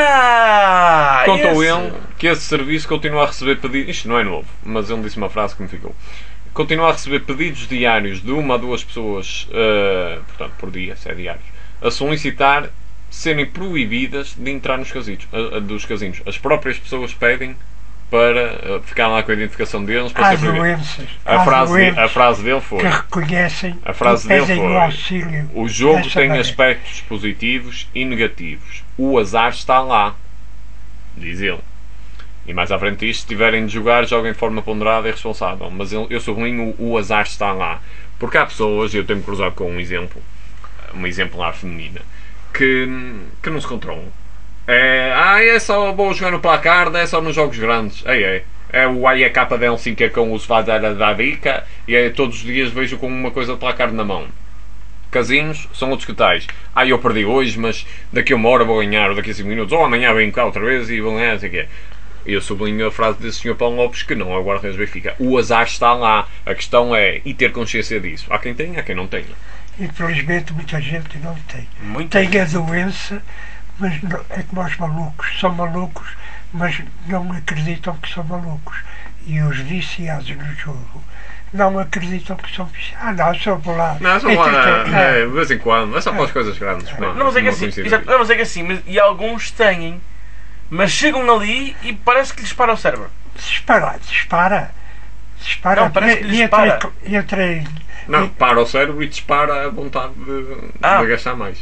[SPEAKER 3] Ah,
[SPEAKER 2] Contou
[SPEAKER 3] esse.
[SPEAKER 2] ele que esse serviço continua a receber pedidos. Isto não é novo, mas ele disse uma frase que me ficou. Continua a receber pedidos diários de uma a duas pessoas, uh, portanto, por dia, se é diários, a solicitar serem proibidas de entrar nos casinos, uh, uh, dos casinos. As próprias pessoas pedem para uh, ficar lá com a identificação deles para
[SPEAKER 1] Há
[SPEAKER 2] ser proibido.
[SPEAKER 1] doenças,
[SPEAKER 2] A
[SPEAKER 1] há
[SPEAKER 2] frase,
[SPEAKER 1] doentes
[SPEAKER 2] a frase dele foi:
[SPEAKER 1] que reconhecem
[SPEAKER 2] a frase
[SPEAKER 1] e
[SPEAKER 2] dele
[SPEAKER 1] pedem
[SPEAKER 2] foi,
[SPEAKER 1] o auxílio.
[SPEAKER 2] o jogo
[SPEAKER 1] dessa
[SPEAKER 2] tem
[SPEAKER 1] maneira.
[SPEAKER 2] aspectos positivos e negativos. O azar está lá, diz ele. E mais à frente disto, se tiverem de jogar, joguem de forma ponderada e responsável. Mas eu, eu sublinho o, o azar está lá. Porque há pessoas, e eu tenho cruzado com um exemplo, uma exemplar feminina, que, que não se controlam. É, ah, é só vou jogar no placar, é só nos jogos grandes. É, é. É o A E K da Helsinki com o Svadara da Dica e é, todos os dias vejo com uma coisa de placar na mão. Casinos são outros que tais. Ah, eu perdi hoje, mas daqui a uma hora vou ganhar, ou daqui a cinco minutos, ou amanhã venho cá outra vez e vou ganhar, não sei o quê. Eu sublinho a frase desse senhor Paulo Lopes, que não é o guarda-redes do Benfica. O azar está lá. A questão é e ter consciência disso. Há quem tenha, há quem não tenha.
[SPEAKER 1] Infelizmente muita gente não tem.
[SPEAKER 3] Muito.
[SPEAKER 1] Tem a doença, mas não, é como os malucos. São malucos, mas não acreditam que são malucos. E os viciados no jogo não acreditam que são viciados. Ah não, só vou lá.
[SPEAKER 2] Não, só
[SPEAKER 1] É
[SPEAKER 2] lá,
[SPEAKER 1] que-
[SPEAKER 2] é,
[SPEAKER 1] é,
[SPEAKER 2] de vez em quando. É só para as coisas grandes.
[SPEAKER 3] Não, mas é que assim, exato, não, mas é que assim, mas- e alguns têm, mas chegam ali e parece que lhes para o cérebro.
[SPEAKER 1] Dispara, dispara. Dispara.
[SPEAKER 3] Não, parece que lhes
[SPEAKER 1] E
[SPEAKER 3] para.
[SPEAKER 1] entrei, entrei,
[SPEAKER 2] Não, para o cérebro e dispara a vontade de,
[SPEAKER 3] Ah.
[SPEAKER 2] de gastar mais.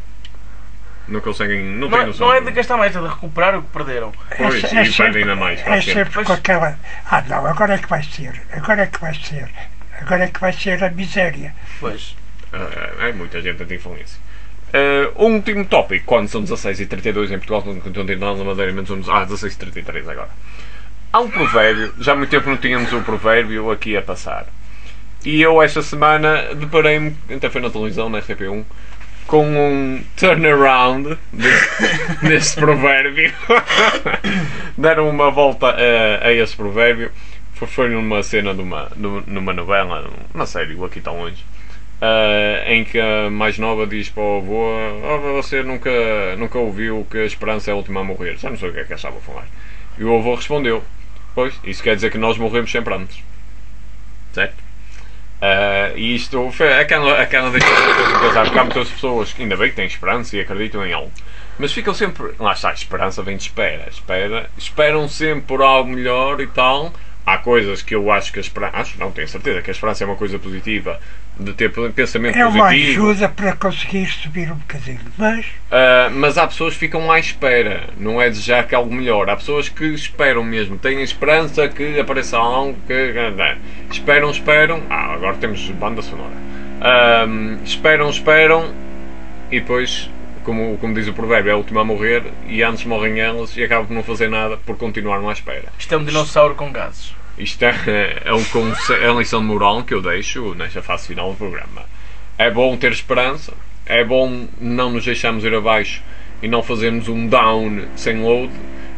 [SPEAKER 2] Não conseguem. Não,
[SPEAKER 3] Não,
[SPEAKER 2] têm
[SPEAKER 3] é,
[SPEAKER 2] noção.
[SPEAKER 3] não é de gastar mais, é de recuperar o que perderam.
[SPEAKER 2] Pois,
[SPEAKER 1] é,
[SPEAKER 2] e
[SPEAKER 1] é
[SPEAKER 2] perdem ainda mais, para
[SPEAKER 1] É
[SPEAKER 2] sempre.
[SPEAKER 1] sempre
[SPEAKER 3] Pois.
[SPEAKER 1] com aquela. Ah não, agora é que vai ser. Agora é que vai ser. Agora é que vai ser a miséria.
[SPEAKER 3] Pois.
[SPEAKER 2] Ah, é muita gente tem influência. Uh, um último tópico, quando são dezasseis e trinta e dois em Portugal, quando continuamos na Madeira, menos somos. Ah, dezasseis e trinta e três agora. Há um provérbio, já há muito tempo não tínhamos um provérbio aqui a passar. E eu esta semana deparei-me, até foi na televisão, na R T P um, com um turnaround desse, desse provérbio. Deram uma volta a, a esse provérbio. Foi, foi numa cena de uma, numa novela, uma série, o Aqui Tão Longe. Uh, em que a mais nova diz para o avô: oh, você nunca, nunca ouviu que a esperança é a última a morrer. Já não sei o que é que achava a falar. E o avô respondeu: pois, isso quer dizer que nós morremos sempre antes. Certo? Uh, e isto foi aquela, aquela deixa de pensar, porque há muitas pessoas que ainda bem que têm esperança e acreditam em algo, mas ficam sempre, lá está, a esperança vem de espera, espera esperam sempre por algo melhor e tal. Há coisas que eu acho que a esperança, acho, não tenho certeza, que a esperança é uma coisa positiva, de ter pensamento
[SPEAKER 1] É uma
[SPEAKER 2] positivo.
[SPEAKER 1] ajuda para conseguir subir um bocadinho. Mas
[SPEAKER 2] Uh, mas há pessoas que ficam à espera, não é desejar que algo melhor. Há pessoas que esperam mesmo, têm a esperança que apareça algo que. Esperam, esperam. Ah, agora temos banda sonora. Uh, esperam, esperam e depois, como, como diz o provérbio, é a última a morrer e antes morrem elas e acabam por não fazer nada por continuar à espera.
[SPEAKER 3] Isto é um dinossauro com gases.
[SPEAKER 2] Isto é, é, um conce- é uma lição de moral que eu deixo nesta fase final do programa. É bom ter esperança, é bom não nos deixarmos ir abaixo e não fazermos um down sem load,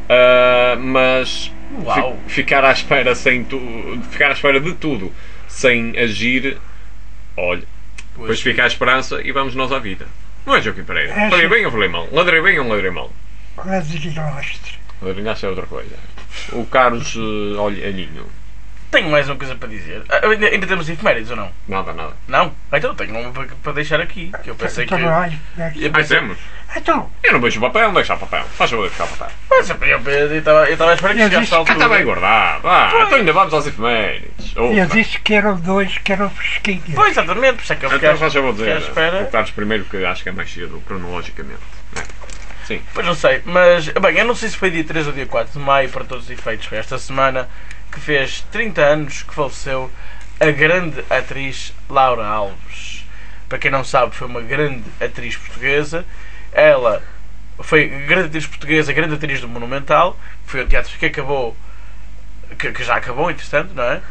[SPEAKER 2] uh, mas
[SPEAKER 3] Uau.
[SPEAKER 2] fi- ficar à espera sem tu- ficar à espera de tudo sem agir, olha, depois fica a esperança e vamos nós à vida. Não é, Joaquim Pereira?
[SPEAKER 1] É,
[SPEAKER 2] Falei
[SPEAKER 1] sim.
[SPEAKER 2] bem ou falei mal? Ladrei bem ou ladrei mal?
[SPEAKER 1] ladrilhostre.
[SPEAKER 2] Ladrilhaço é outra coisa. O Carlos, uh, olha, Aninho.
[SPEAKER 3] Tenho mais uma coisa para dizer. Ah, ainda, ainda temos efemérides ou não?
[SPEAKER 2] Nada, nada.
[SPEAKER 3] Não? Então tenho uma para, para deixar aqui. Que eu pensei que.
[SPEAKER 1] Então, olha, é que-
[SPEAKER 3] Eu
[SPEAKER 2] Ah,
[SPEAKER 3] pensei,
[SPEAKER 2] temos?
[SPEAKER 1] então,
[SPEAKER 2] Eu não vejo o papel, não deixa o papel. Faz favor de buscar o papel.
[SPEAKER 3] mas eu eu estava eu estava a esperar que
[SPEAKER 1] Eu
[SPEAKER 3] chegasse
[SPEAKER 1] disse
[SPEAKER 3] à
[SPEAKER 1] que
[SPEAKER 2] Ah,
[SPEAKER 3] altura.
[SPEAKER 2] está bem guardado. Ah, então ainda vamos aos efemérides.
[SPEAKER 1] eu
[SPEAKER 2] Opa.
[SPEAKER 1] disse que eram dois que eram fresquinhos.
[SPEAKER 3] Pois, exatamente, por isso é que eu fiquei
[SPEAKER 2] Então faz favor de
[SPEAKER 3] fiquei à
[SPEAKER 2] dizer.
[SPEAKER 3] espera.
[SPEAKER 2] O Carlos primeiro, que acho que é mais cedo, cronologicamente. É. Sim.
[SPEAKER 3] Pois não sei, mas bem, eu não sei se foi dia três ou dia quatro de maio para todos os efeitos. Foi esta semana que fez trinta anos que faleceu a grande atriz Laura Alves. Para quem não sabe, foi uma grande atriz portuguesa. Ela foi grande atriz portuguesa, grande atriz do Monumental, que foi o teatro que acabou, que, que já acabou, entretanto, não é?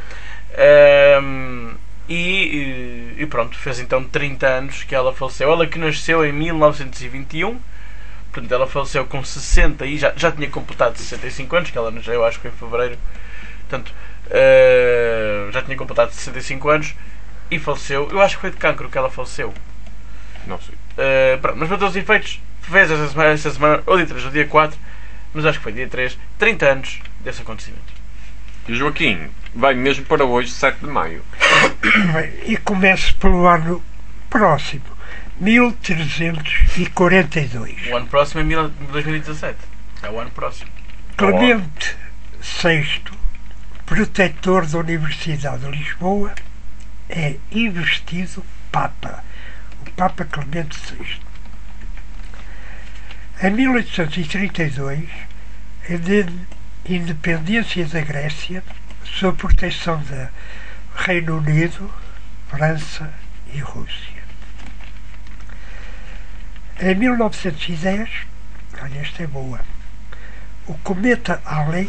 [SPEAKER 3] Ahm, e, e pronto, fez então trinta anos que ela faleceu. Ela que nasceu em mil novecentos e vinte e um, Portanto, ela faleceu com sessenta e já, já tinha completado sessenta e cinco anos, que ela nasceu, eu acho que foi em fevereiro. Portanto, uh, já tinha completado sessenta e cinco anos e faleceu. Eu acho que foi de cancro que ela faleceu.
[SPEAKER 2] Não sei.
[SPEAKER 3] Uh, pronto, mas para todos os efeitos, fez esta semana, esta semana, ou dia três ou dia quatro, mas acho que foi dia três, trinta anos desse acontecimento.
[SPEAKER 2] E o Joaquim vai mesmo para hoje, sete de maio.
[SPEAKER 1] E começo pelo ano próximo, mil trezentos e quarenta e dois.
[SPEAKER 3] O ano próximo é mil- dois mil e dezassete. É o ano próximo.
[SPEAKER 1] Clemente sexto, protetor da Universidade de Lisboa, é investido Papa. O Papa Clemente sexto. Em mil oitocentos e trinta e dois, a independência da Grécia, sob proteção do Reino Unido, França e Rússia. Em mil novecentos e dez, olha, esta é boa, o cometa Halley,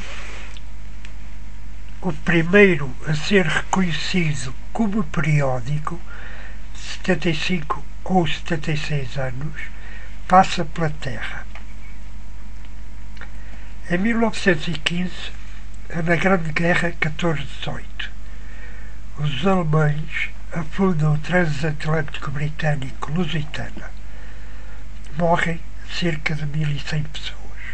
[SPEAKER 1] o primeiro a ser reconhecido como periódico, de setenta e cinco ou setenta e seis anos, passa pela Terra. Em mil novecentos e quinze, na Grande Guerra catorze dezoito, os alemães afundam o transatlântico britânico Lusitana. Morrem cerca de mil e cem pessoas.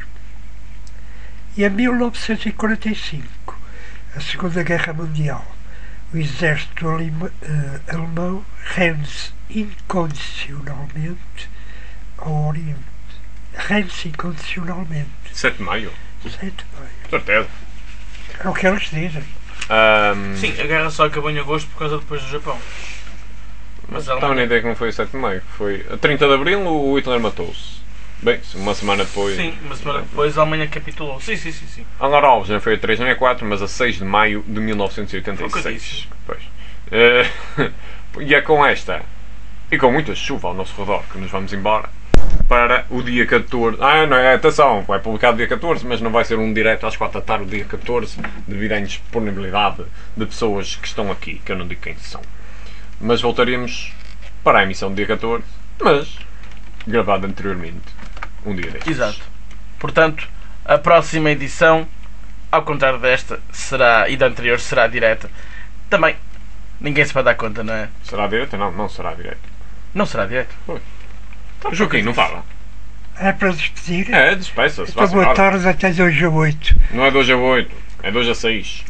[SPEAKER 1] E em mil novecentos e quarenta e cinco, a Segunda Guerra Mundial, o exército alema, uh, alemão rende-se incondicionalmente ao Oriente. Rende-se incondicionalmente.
[SPEAKER 2] sete de maio?
[SPEAKER 1] sete de maio.
[SPEAKER 2] Certeza.
[SPEAKER 1] É o que eles dizem.
[SPEAKER 2] Um,
[SPEAKER 3] Sim, a guerra só acabou em agosto por causa depois do Japão. Mas ela
[SPEAKER 2] Estava na ideia que não foi sete de maio. Foi a trinta de abril o Hitler matou-se. Bem, uma semana depois.
[SPEAKER 3] Sim, uma semana depois a Alemanha capitulou. Sim, sim, sim, sim.
[SPEAKER 2] Angar Alves não foi a três nem a quatro, mas a seis de maio de mil novecentos e oitenta e
[SPEAKER 3] Foi o que eu
[SPEAKER 2] seis.
[SPEAKER 3] disse.
[SPEAKER 2] Pois. Eh, e é com esta e com muita chuva ao nosso redor que nos vamos embora para o dia catorze. Ah, não é, atenção, vai publicado dia catorze, mas não vai ser um direto às quatro da tarde, o dia catorze, devido à indisponibilidade de pessoas que estão aqui, que eu não digo quem são. Mas voltaremos para a emissão do dia catorze, mas gravado anteriormente, um dia destes.
[SPEAKER 3] Exato. Portanto, a próxima edição, ao contrário desta, será, e da anterior, será direta. Também, ninguém se vai dar conta, não é?
[SPEAKER 2] Será direto? Não, não será direto.
[SPEAKER 3] Não será direto.
[SPEAKER 2] Joaquim, não fala?
[SPEAKER 1] É para despedir?
[SPEAKER 2] É, despeça-se.
[SPEAKER 1] Então,
[SPEAKER 2] vá-se
[SPEAKER 1] boa
[SPEAKER 2] embora.
[SPEAKER 1] tarde, até dois a oito.
[SPEAKER 2] Não é dois a oito, é dois a seis.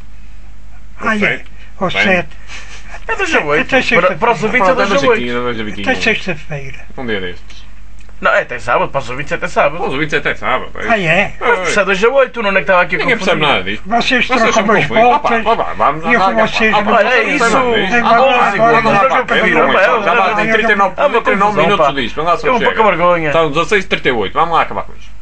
[SPEAKER 1] Ah, é? Ou
[SPEAKER 2] Bem.
[SPEAKER 1] sete.
[SPEAKER 3] É dois a oito.
[SPEAKER 1] Até sexta-feira.
[SPEAKER 3] Para, para os ouvintes é
[SPEAKER 2] Pronto, é
[SPEAKER 3] dois a
[SPEAKER 2] dois a quinze,
[SPEAKER 3] oito.
[SPEAKER 2] é dois a vinte e
[SPEAKER 1] Até
[SPEAKER 2] um.
[SPEAKER 1] sexta-feira.
[SPEAKER 2] Um dia destes.
[SPEAKER 3] Não, é até sábado. Para os ouvintes é até sábado.
[SPEAKER 2] Os ouvintes até sábado. é
[SPEAKER 1] Ah,
[SPEAKER 2] isso.
[SPEAKER 1] é?
[SPEAKER 3] Mas se é dois a oito, não é que estava aqui a
[SPEAKER 2] Ninguém percebe
[SPEAKER 3] confundir?
[SPEAKER 2] nada disto.
[SPEAKER 1] Vocês
[SPEAKER 2] Vocês
[SPEAKER 1] trocam
[SPEAKER 2] são
[SPEAKER 1] umas
[SPEAKER 2] confundidos. Ah, pá,
[SPEAKER 1] voltas.
[SPEAKER 2] vá, vá, vamos
[SPEAKER 1] e
[SPEAKER 2] lá,
[SPEAKER 1] vocês
[SPEAKER 2] ah,
[SPEAKER 1] não-
[SPEAKER 2] pá,
[SPEAKER 3] Olha, é
[SPEAKER 2] não
[SPEAKER 3] isso.
[SPEAKER 2] percebem nada disto.
[SPEAKER 1] É
[SPEAKER 3] Ah,
[SPEAKER 1] uma-
[SPEAKER 3] onze,
[SPEAKER 1] agora-
[SPEAKER 3] vamos
[SPEAKER 1] agora-
[SPEAKER 3] fazer o que
[SPEAKER 2] Pera,
[SPEAKER 3] viram,
[SPEAKER 2] não,
[SPEAKER 3] pá,
[SPEAKER 2] já dá
[SPEAKER 1] agora-
[SPEAKER 2] em trinta e nove
[SPEAKER 3] É uma
[SPEAKER 2] trinta e nove
[SPEAKER 3] confusão,
[SPEAKER 2] minutos
[SPEAKER 3] pá.
[SPEAKER 2] disto. Vamos lá,
[SPEAKER 3] É
[SPEAKER 2] só
[SPEAKER 3] um pouco
[SPEAKER 2] chega.
[SPEAKER 3] vergonha.
[SPEAKER 2] Estão dezasseis e trinta e oito. Vamos lá acabar com isto.